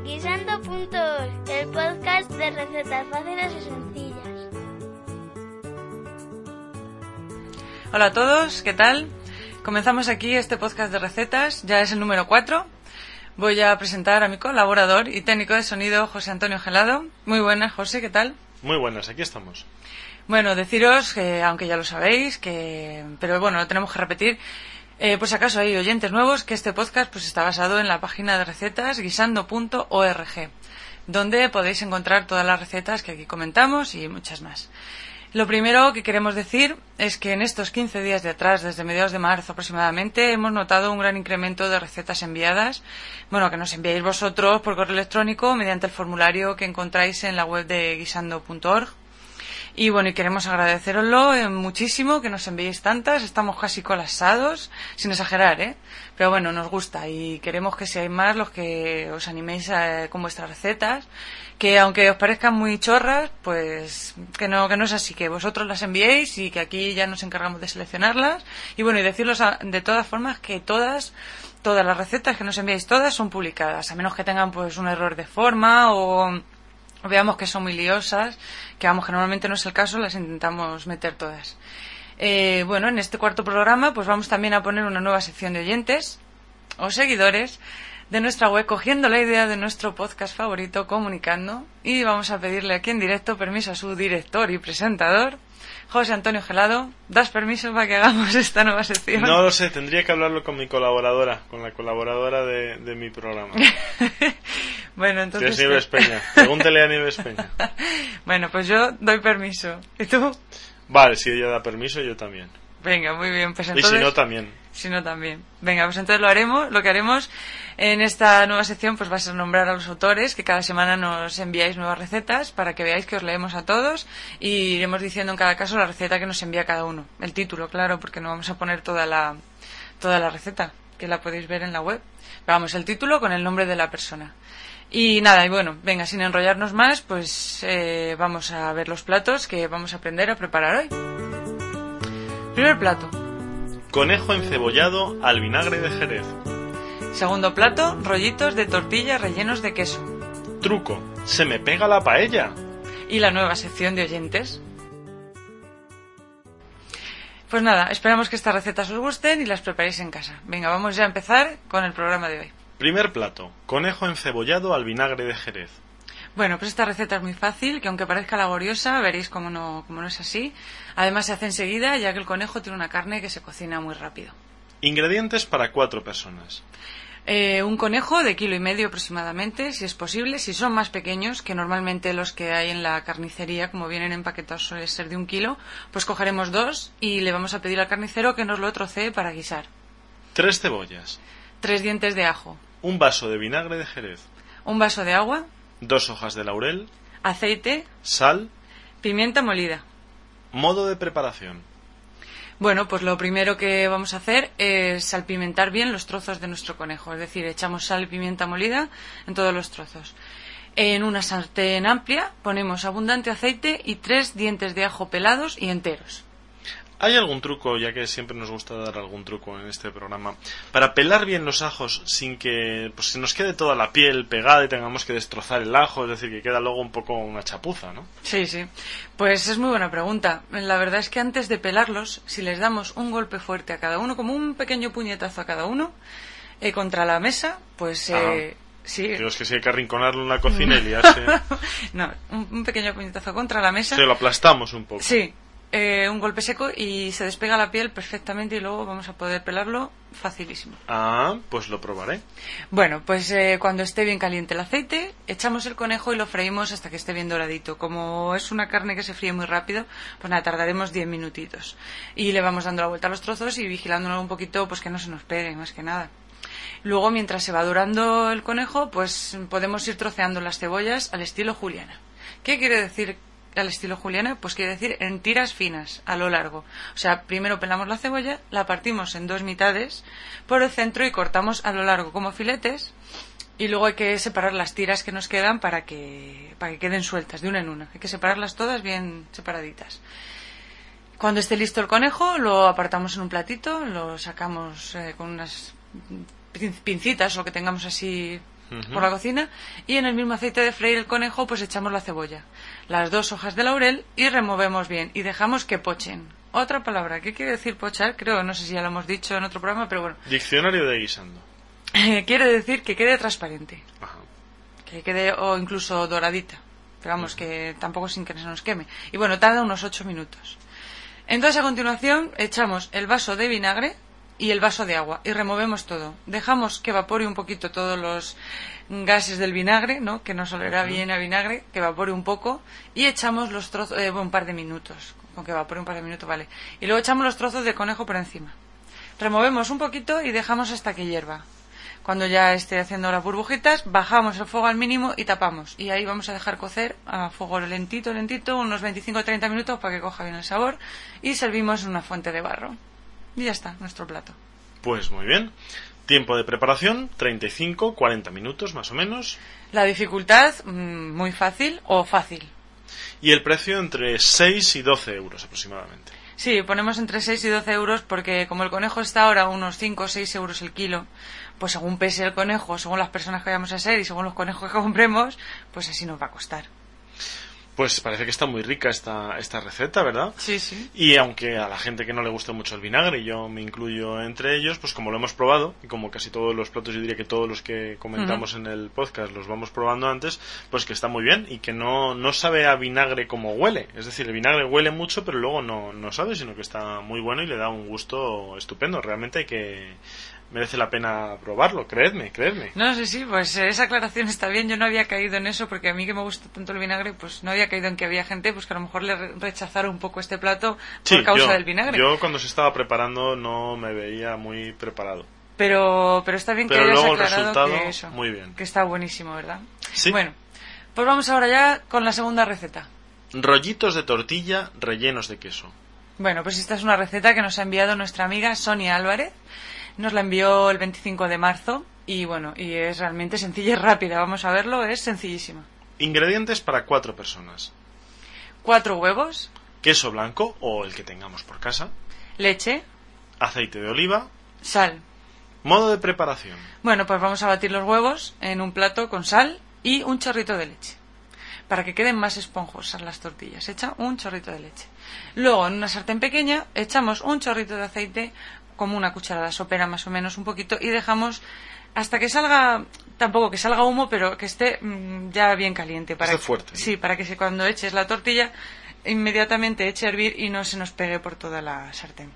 Guisando.org, el podcast de recetas fáciles y sencillas. Hola a todos, ¿qué tal? Comenzamos aquí este podcast de recetas, ya es el número 4. Voy a presentar a mi colaborador y técnico de sonido, José Antonio Gelado. Muy buenas, José, ¿qué tal? Muy buenas, aquí estamos. Bueno, deciros que, aunque ya lo sabéis, pero bueno, lo tenemos que repetir, por si acaso hay oyentes nuevos, que este podcast pues está basado en la página de recetas guisando.org, donde podéis encontrar todas las recetas que aquí comentamos y muchas más. Lo primero que queremos decir es que en estos 15 días de atrás, desde mediados de marzo aproximadamente, hemos notado un gran incremento de recetas enviadas, que nos enviáis vosotros por correo electrónico mediante el formulario que encontráis en la web de guisando.org. Y bueno, y queremos agradeceroslo muchísimo, que nos enviéis tantas, estamos casi colapsados, sin exagerar, pero bueno, nos gusta y queremos que seáis más los que os animéis con vuestras recetas, que aunque os parezcan muy chorras, pues que no es así, que vosotros las enviéis y que aquí ya nos encargamos de seleccionarlas. Y bueno, y deciros de todas formas que todas las recetas que nos enviáis, todas son publicadas, a menos que tengan pues un error de forma o veamos que son muy liosas, que normalmente no es el caso, las intentamos meter todas. En este cuarto programa pues vamos también a poner una nueva sección de oyentes o seguidores de nuestra web, cogiendo la idea de nuestro podcast favorito, Comunicando, y vamos a pedirle aquí en directo permiso a su director y presentador, José Antonio Gelado. ¿Das permiso para que hagamos esta nueva sección? No lo sé, tendría que hablarlo con mi colaboradora, con la colaboradora de mi programa. Bueno, entonces... Si es Nieves Peña, pregúntele a Nieves Peña. Bueno, pues yo doy permiso. ¿Y tú? Vale, si ella da permiso, yo también. Venga, muy bien, pues entonces... Y si no, también. Si no, también. Venga, pues entonces lo que haremos en esta nueva sección pues va a ser nombrar a los autores, que cada semana nos enviáis nuevas recetas para que veáis que os leemos a todos y iremos diciendo en cada caso la receta que nos envía cada uno. El título, claro, porque no vamos a poner toda la receta, que la podéis ver en la web. Vamos, el título con el nombre de la persona. Y nada, y bueno, venga, sin enrollarnos más, pues vamos a ver los platos que vamos a aprender a preparar hoy. Primer plato: conejo encebollado al vinagre de Jerez. Segundo plato: rollitos de tortilla rellenos de queso. Truco: se me pega la paella. Y la nueva sección de oyentes. Pues nada, esperamos que estas recetas os gusten y las preparéis en casa. Venga, vamos ya a empezar con el programa de hoy. Primer plato: conejo encebollado al vinagre de Jerez. Bueno, pues esta receta es muy fácil, que aunque parezca laboriosa, veréis cómo no es así. Además se hace enseguida, ya que el conejo tiene una carne que se cocina muy rápido. Ingredientes para 4 personas. Un conejo de 1,5 kilos aproximadamente, si es posible. Si son más pequeños, que normalmente los que hay en la carnicería, como vienen empaquetados, suele ser de 1 kilo, pues cogeremos 2 y le vamos a pedir al carnicero que nos lo trocee para guisar. 3 cebollas. 3 dientes de ajo. Un vaso de vinagre de Jerez. Un vaso de agua. 2 hojas de laurel. Aceite. Sal. Pimienta molida. Modo de preparación. Bueno, pues lo primero que vamos a hacer es salpimentar bien los trozos de nuestro conejo. Es decir, echamos sal y pimienta molida en todos los trozos. En una sartén amplia ponemos abundante aceite y 3 dientes de ajo pelados y enteros. ¿Hay algún truco, ya que siempre nos gusta dar algún truco en este programa, para pelar bien los ajos sin que se nos quede toda la piel pegada y tengamos que destrozar el ajo? Es decir, que queda luego un poco una chapuza, ¿no? Sí. Pues es muy buena pregunta. La verdad es que antes de pelarlos, si les damos un golpe fuerte a cada uno, como un pequeño puñetazo a cada uno, contra la mesa, pues... Sí. Digo, es que si hay que arrinconarlo en la cocina y liarse... No, un pequeño puñetazo contra la mesa... Se lo aplastamos un poco. Sí. Un golpe seco y se despega la piel perfectamente y luego vamos a poder pelarlo facilísimo. Pues lo probaré. Bueno, pues cuando esté bien caliente el aceite, echamos el conejo y lo freímos hasta que esté bien doradito. Como es una carne que se fríe muy rápido, pues nada, tardaremos 10 minutitos. Y le vamos dando la vuelta a los trozos y vigilándolo un poquito, pues que no se nos pegue, más que nada. Luego, mientras se va dorando el conejo, pues podemos ir troceando las cebollas al estilo juliana. ¿Qué quiere decir al estilo juliana? Pues quiere decir en tiras finas, a lo largo. O sea, primero pelamos la cebolla, la partimos en 2 mitades por el centro y cortamos a lo largo como filetes, y luego hay que separar las tiras que nos quedan para que queden sueltas de una en una. Hay que separarlas todas bien separaditas. Cuando esté listo el conejo, lo apartamos en un platito, lo sacamos con unas pincitas o que tengamos así por la cocina, y en el mismo aceite de freír el conejo pues echamos la cebolla, las 2 hojas de laurel y removemos bien y dejamos que pochen. Otra palabra, ¿qué quiere decir pochar? Creo, no sé si ya lo hemos dicho en otro programa, pero bueno. Diccionario de guisando. Quiere decir que quede transparente. Ajá. Que quede, o incluso doradita, pero vamos, que tampoco sin que se nos queme. Y bueno, tarda unos 8 minutos. Entonces a continuación echamos el vaso de vinagre y el vaso de agua y removemos todo. Dejamos que evapore un poquito todos los gases del vinagre, ¿no? Que nos olerá bien a vinagre, que evapore un poco, y echamos los trozos, un par de minutos, con que evapore un par de minutos vale. Y luego echamos los trozos de conejo por encima. Removemos un poquito y dejamos hasta que hierva. Cuando ya esté haciendo las burbujitas, bajamos el fuego al mínimo y tapamos. Y ahí vamos a dejar cocer a fuego lentito, unos 25-30 minutos para que coja bien el sabor. Y servimos en una fuente de barro. Y ya está, nuestro plato. Pues muy bien. Tiempo de preparación, 35-40 minutos más o menos. La dificultad, muy fácil o fácil. Y el precio entre 6 y 12 euros aproximadamente. Sí, ponemos entre 6 y 12 euros porque como el conejo está ahora a unos 5 o 6 euros el kilo, pues según pese el conejo, según las personas que vayamos a ser y según los conejos que compremos, pues así nos va a costar. Pues parece que está muy rica esta receta, ¿verdad? Sí, sí. Y aunque a la gente que no le gusta mucho el vinagre, y yo me incluyo entre ellos, pues como lo hemos probado, y como casi todos los platos, yo diría que todos los que comentamos en el podcast los vamos probando antes, pues que está muy bien y que no sabe a vinagre como huele. Es decir, el vinagre huele mucho, pero luego no sabe, sino que está muy bueno y le da un gusto estupendo. Realmente merece la pena probarlo, creedme. No, sí, pues esa aclaración está bien. Yo no había caído en eso porque a mí que me gusta tanto el vinagre, pues no había caído en que había gente pues que a lo mejor le rechazara un poco este plato por causa del vinagre. Yo cuando se estaba preparando no me veía muy preparado. Pero está bien que hayas luego aclarado el resultado, que eso, muy bien. que está buenísimo, ¿verdad? Sí. Bueno, pues vamos ahora ya con la segunda receta. Rollitos de tortilla rellenos de queso. Bueno, pues esta es una receta que nos ha enviado nuestra amiga Sonia Álvarez. Nos la envió el 25 de marzo y bueno, y es realmente sencilla y rápida. Vamos a verlo, es sencillísima. Ingredientes para 4 personas. 4 huevos. Queso blanco o el que tengamos por casa. Leche. Aceite de oliva. Sal. Modo de preparación. Bueno, pues vamos a batir los huevos en un plato con sal y un chorrito de leche. Para que queden más esponjosas las tortillas. Echa un chorrito de leche. Luego, en una sartén pequeña, echamos un chorrito de aceite, como una cucharada sopera más o menos un poquito, y dejamos hasta que salga, tampoco que salga humo, pero que esté ya bien caliente. Esté fuerte. Sí, para que cuando eches la tortilla inmediatamente eche a hervir y no se nos pegue por toda la sartén.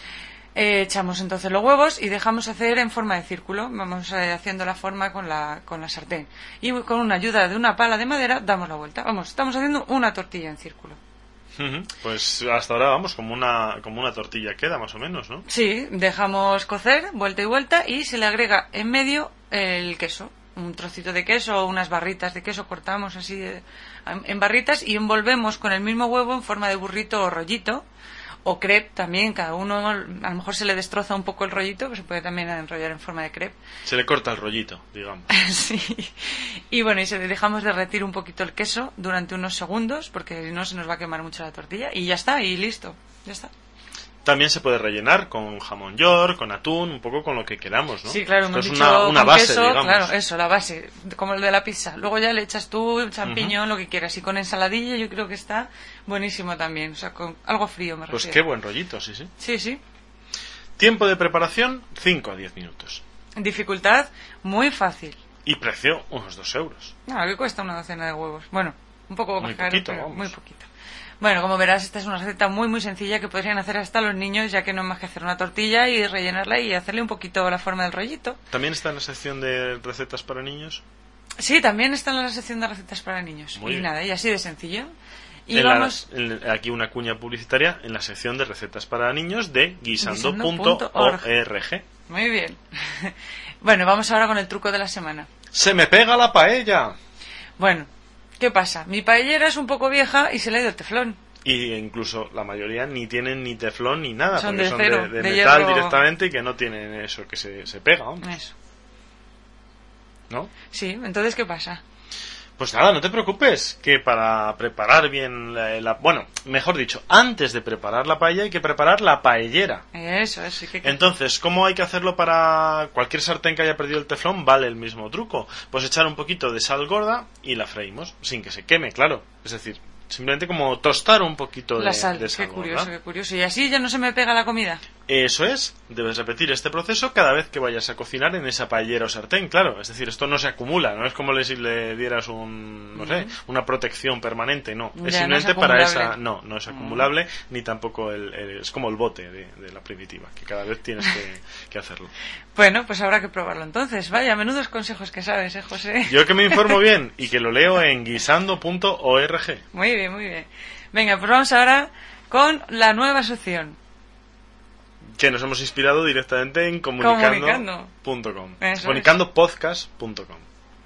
Echamos entonces los huevos y dejamos hacer en forma de círculo. Vamos haciendo la forma con la sartén. Y con una ayuda de una pala de madera damos la vuelta. Vamos, estamos haciendo una tortilla en círculo. Pues hasta ahora vamos como una tortilla queda más o menos, ¿no? Sí, dejamos cocer vuelta y vuelta y se le agrega en medio el queso, un trocito de queso o unas barritas de queso, cortamos así en barritas y envolvemos con el mismo huevo en forma de burrito o rollito o crepe también. Cada uno a lo mejor se le destroza un poco el rollito, pero se puede también enrollar en forma de crepe. Se le corta el rollito, digamos. Sí. Y bueno, y dejamos derretir un poquito el queso durante unos segundos, porque si no se nos va a quemar mucho la tortilla. Y ya está, y listo. Ya está. También se puede rellenar con jamón york, con atún, un poco con lo que queramos, ¿no? Sí, claro, es una base, queso, digamos. claro, eso, la base, como el de la pizza. Luego ya le echas tú champiñón, lo que quieras, y con ensaladilla yo creo que está buenísimo también, o sea, con algo frío me refiero. Pues qué buen rollito, sí. Sí, sí. Tiempo de preparación, 5 a 10 minutos. Dificultad, muy fácil. Y precio, unos 2 euros. No, que cuesta una docena de huevos. Bueno, un poco muy más caro, poquito, pero vamos. muy poquito. Bueno, como verás, esta es una receta muy muy sencilla que podrían hacer hasta los niños, ya que no es más que hacer una tortilla y rellenarla y hacerle un poquito la forma del rollito. ¿También está en la sección de recetas para niños? Sí, también está en la sección de recetas para niños. Muy y bien. nada, y así de sencillo. Y vamos... aquí una cuña publicitaria en la sección de recetas para niños de guisando.org. Muy bien. Bueno, vamos ahora con el truco de la semana. ¡Se me pega la paella! Bueno, ¿qué pasa? Mi paellera es un poco vieja y se le ha ido el teflón. Y incluso la mayoría ni tienen ni teflón ni nada, Son porque de son cero, de de metal hierro. directamente y que no tienen eso que se pega, hombre. Eso. ¿No? Sí, entonces, ¿qué pasa? Pues nada, no te preocupes, que para preparar bien bueno, mejor dicho, antes de preparar la paella hay que preparar la paellera. Eso, sí que... Entonces, ¿cómo hay que hacerlo para cualquier sartén que haya perdido el teflón? Vale el mismo truco. Pues echar un poquito de sal gorda y la freímos, sin que se queme, claro. Es decir, simplemente como tostar un poquito la sal. De sal qué curioso, gorda. qué curioso. Y así ya no se me pega la comida. Eso es, debes repetir este proceso cada vez que vayas a cocinar en esa paellera o sartén, claro. Es decir, esto no se acumula, no es como si le dieras no sé, una protección permanente, no. Ya, es simplemente no es para esa... No es acumulable, ni tampoco es como el bote de la primitiva, que cada vez tienes que hacerlo. Bueno, pues habrá que probarlo entonces. Vaya, menudos consejos que sabes, José. Yo que me informo bien y que lo leo en guisando.org. Muy bien, muy bien. Venga, pues vamos ahora con la nueva sección. Que nos hemos inspirado directamente en comunicando.com. Comunicandopodcast.com.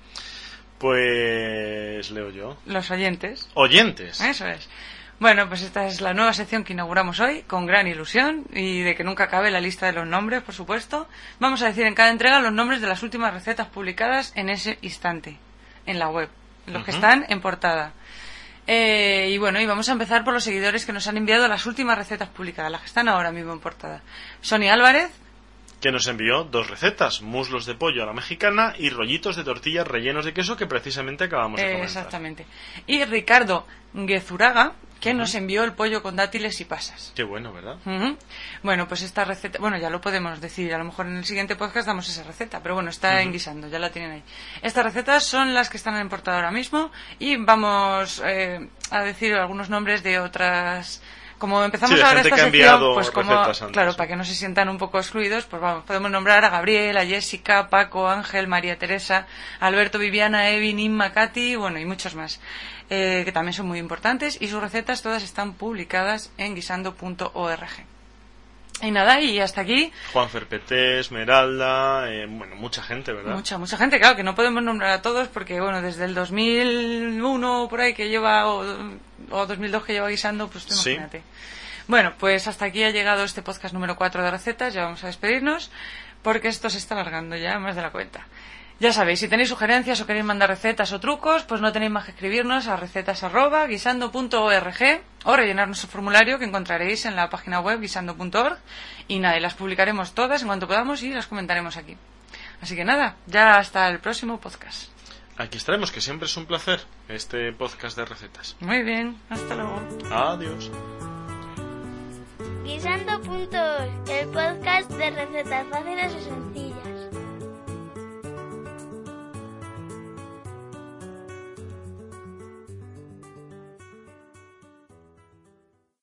Pues leo yo. Los oyentes. Oyentes. Eso es. Bueno, pues esta es la nueva sección que inauguramos hoy, con gran ilusión, y de que nunca acabe la lista de los nombres, por supuesto. Vamos a decir en cada entrega los nombres de las últimas recetas publicadas en ese instante, en la web, los que están en portada. Y bueno, y vamos a empezar por los seguidores que nos han enviado las últimas recetas publicadas, las que están ahora mismo en portada. Sonia Álvarez, que nos envió 2 recetas, muslos de pollo a la mexicana y rollitos de tortillas rellenos de queso que precisamente acabamos de comentar. Exactamente. Y Ricardo Guezuraga, que nos envió el pollo con dátiles y pasas. Qué bueno, ¿verdad? Bueno, pues esta receta, bueno, ya lo podemos decir, a lo mejor en el siguiente podcast damos esa receta, pero bueno, está en guisando, ya la tienen ahí. Estas recetas son las que están en portada ahora mismo y vamos a decir algunos nombres de otras... Como empezamos ahora esta sección, pues como, antes, claro, para que no se sientan un poco excluidos, pues vamos, podemos nombrar a Gabriel, a Jessica, Paco, Ángel, María Teresa, Alberto, Viviana, Evin, Inma, Katy, bueno, y muchos más, que también son muy importantes, y sus recetas todas están publicadas en guisando.org. Y nada, y hasta aquí. Juan Ferpeté, Esmeralda, bueno, mucha gente, ¿verdad? Mucha gente, claro, que no podemos nombrar a todos porque, bueno, desde el 2001 por ahí que lleva, o 2002 que lleva guisando, pues imagínate. Sí. Bueno, pues hasta aquí ha llegado este podcast número 4 de recetas, ya vamos a despedirnos porque esto se está alargando ya más de la cuenta. Ya sabéis, si tenéis sugerencias o queréis mandar recetas o trucos, pues no tenéis más que escribirnos a recetas@guisando.org o rellenar nuestro formulario que encontraréis en la página web guisando.org y nada, y las publicaremos todas en cuanto podamos y las comentaremos aquí. Así que nada, ya hasta el próximo podcast. Aquí estaremos, que siempre es un placer este podcast de recetas. Muy bien, hasta luego. Adiós. Guisando.org, el podcast de recetas fáciles y sencillas.